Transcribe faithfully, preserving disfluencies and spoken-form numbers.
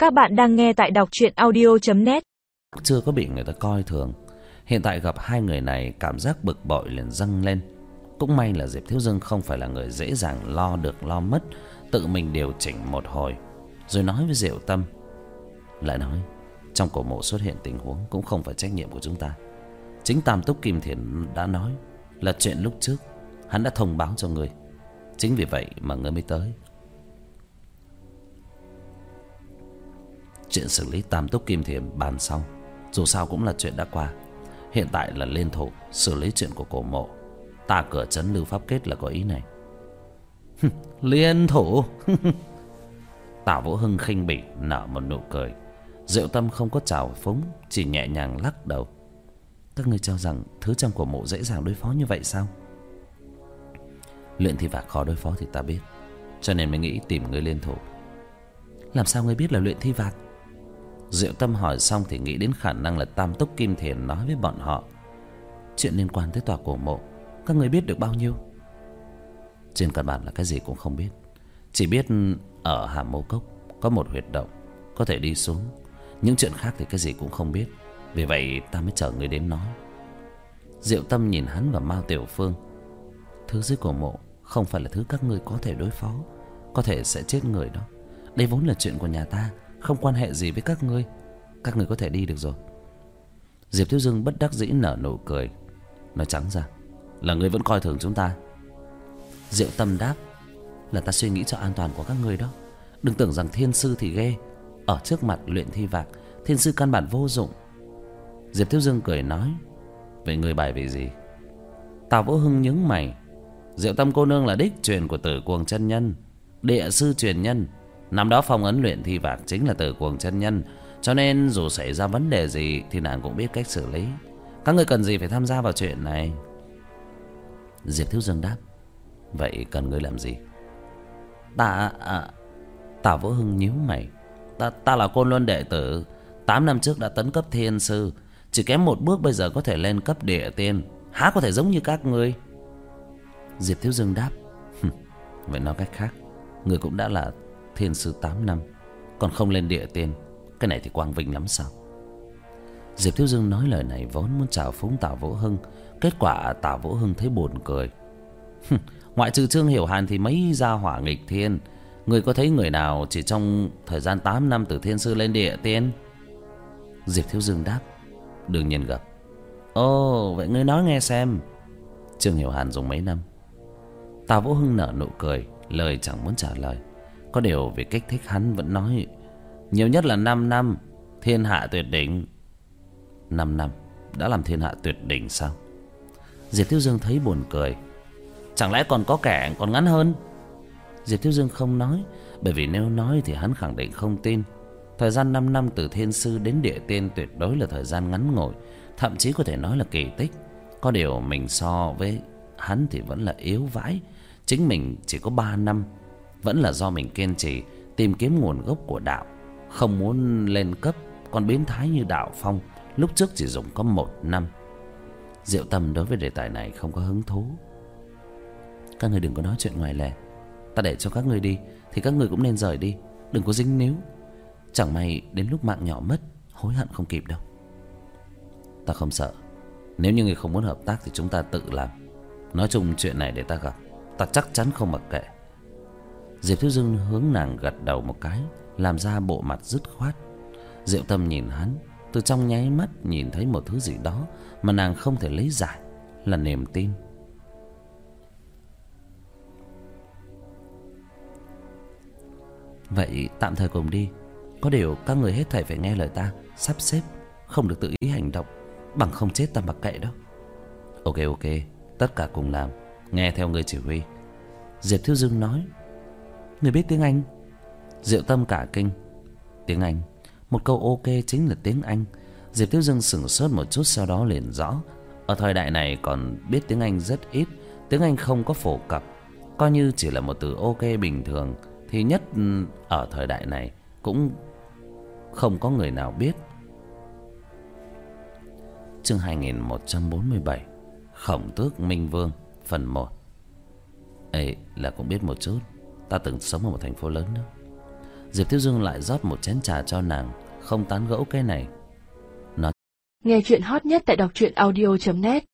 Các bạn đang nghe tại đọc truyện audio chấm net. Chưa có bị người ta coi thường. Hiện tại gặp hai người này, cảm giác bực bội liền dâng lên. Cũng may là Diệp Thiếu Dương không phải là người dễ dàng lo được lo mất, tự mình điều chỉnh một hồi rồi nói với Diệu Tâm. Lại nói, trong cổ mộ xuất hiện tình huống cũng không phải trách nhiệm của chúng ta. Chính Tam Túc Kim Thiền đã nói là chuyện lúc trước hắn đã thông báo cho người. Chính vì vậy mà ngươi mới tới. Chuyện xử lý Tam Túc Kim Thiền bàn sau, dù sao cũng là chuyện đã qua. Hiện tại là lên thủ xử lý chuyện của cổ mộ. Ta cửa trấn lưu pháp kết là có ý này. Liên thủ. Tào Vũ Hưng khinh bỉ nở một nụ cười. Diệu Tâm không có trào phúng, chỉ nhẹ nhàng lắc đầu. Các ngươi cho rằng thứ trong cổ mộ dễ dàng đối phó như vậy sao? Luyện thi vạc khó đối phó thì ta biết, cho nên mới nghĩ tìm người liên thủ. Làm sao ngươi biết là luyện thi vạc? Diệu Tâm hỏi xong thì nghĩ đến khả năng là Tam Túc Kim Thiền nói với bọn họ. Chuyện liên quan tới tòa cổ mộ, các ngươi biết được bao nhiêu? Trên căn bản là cái gì cũng không biết. Chỉ biết ở Hàm Mâu Cốc có một huyệt động có thể đi xuống. Những chuyện khác thì cái gì cũng không biết. Vì vậy ta mới chờ người đến nói. Diệu Tâm nhìn hắn và Mao Tiểu Phương. Thứ dưới cổ mộ không phải là thứ các ngươi có thể đối phó, có thể sẽ chết người đó. Đây vốn là chuyện của nhà ta, không quan hệ gì với các ngươi. Các ngươi có thể đi được rồi. Diệp Thiếu Dương bất đắc dĩ nở nụ cười. Nói trắng ra là ngươi vẫn coi thường chúng ta. Diệu Tâm đáp. Là ta suy nghĩ cho an toàn của các ngươi đó. Đừng tưởng rằng thiên sư thì ghê. Ở trước mặt luyện thi vạc, thiên sư căn bản vô dụng. Diệp Thiếu Dương cười nói. Vậy ngươi bài vì gì? Tào Vũ Hưng nhướng mày. Diệu Tâm cô nương là đích truyền của Tử Cuồng chân nhân, địa sư truyền nhân. Năm đó phong ấn luyện thi vạc chính là Tử Cuồng chân nhân, cho nên dù xảy ra vấn đề gì thì nàng cũng biết cách xử lý. Các ngươi cần gì phải tham gia vào chuyện này? Diệp Thiếu Dương đáp. Vậy cần ngươi làm gì? Ta à, Tào Vũ Hưng nhíu mày. Ta, ta là Côn Luân đệ tử, tám năm trước đã tấn cấp thiên sư, chỉ kém một bước bây giờ có thể lên cấp địa tiên. Há có thể giống như các ngươi? Diệp Thiếu Dương đáp. Vậy nói cách khác, ngươi cũng đã là thiên sư tám năm, còn không lên địa tiên. Cái này thì quang vinh lắm sao? Diệp Thiếu Dương nói lời này vốn muốn chào phúng Tào Vũ Hưng. Kết quả Tào Vũ Hưng thấy buồn cười. Ngoại trừ Trương Hiểu Hàn thì mấy gia hỏa nghịch thiên, người có thấy người nào chỉ trong thời gian tám năm từ thiên sư lên địa tiên? Diệp Thiếu Dương đáp. Đương nhiên gặp. Ồ, vậy ngươi nói nghe xem. Trương Hiểu Hàn dùng mấy năm? Tào Vũ Hưng nở nụ cười, lời chẳng muốn trả lời. Có điều vì kích thích hắn vẫn nói. Nhiều nhất là năm năm. Thiên hạ tuyệt đỉnh. Năm năm đã làm thiên hạ tuyệt đỉnh sao? Diệp Thiếu Dương thấy buồn cười. Chẳng lẽ còn có kẻ còn ngắn hơn? Diệp Thiếu Dương không nói, bởi vì nếu nói thì hắn khẳng định không tin. Thời gian năm năm từ thiên sư đến địa tiên tuyệt đối là thời gian ngắn ngủi, thậm chí có thể nói là kỳ tích. Có điều mình so với hắn thì vẫn là yếu vãi. Chính mình chỉ có ba năm. Vẫn là do mình kiên trì tìm kiếm nguồn gốc của đạo, không muốn lên cấp. Còn biến thái như Đạo Phong lúc trước chỉ dùng có một năm. Diệu Tâm đối với đề tài này không có hứng thú. Các người đừng có nói chuyện ngoài lề. Ta để cho các người đi thì các người cũng nên rời đi, đừng có dính níu. Chẳng may đến lúc mạng nhỏ mất, hối hận không kịp đâu. Ta không sợ. Nếu như người không muốn hợp tác thì chúng ta tự làm. Nói chung chuyện này để ta gặp, ta chắc chắn không mặc kệ. Diệp Thiếu Dương hướng nàng gật đầu một cái, làm ra bộ mặt dứt khoát. Diệu Tâm nhìn hắn, từ trong nháy mắt nhìn thấy một thứ gì đó mà nàng không thể lấy giải, là niềm tin. Vậy tạm thời cùng đi. Có điều các người hết thảy phải nghe lời ta sắp xếp, không được tự ý hành động, bằng không chết ta mặc kệ đâu. Ok ok, tất cả cùng làm, nghe theo người chỉ huy. Diệp Thiếu Dương nói. Người biết tiếng Anh? Diệu Tâm cả kinh. Tiếng Anh? Một câu ok chính là tiếng Anh. Diệp Thiếu Dương sửng sốt một chút, sau đó liền rõ. Ở thời đại này còn biết tiếng Anh rất ít. Tiếng Anh không có phổ cập. Coi như chỉ là một từ ok bình thường thì nhất ở thời đại này cũng không có người nào biết. Chương hai nghìn một trăm bốn mươi bảy. Khổng Tước Minh Vương phần một. Ê, là cũng biết một chút. Ta từng sống ở một thành phố lớn đó. Diệp Thiếu Dương lại rót một chén trà cho nàng, không tán gẫu cái này. Nghe chuyện hot nhất tại đọc truyện audio chấm net.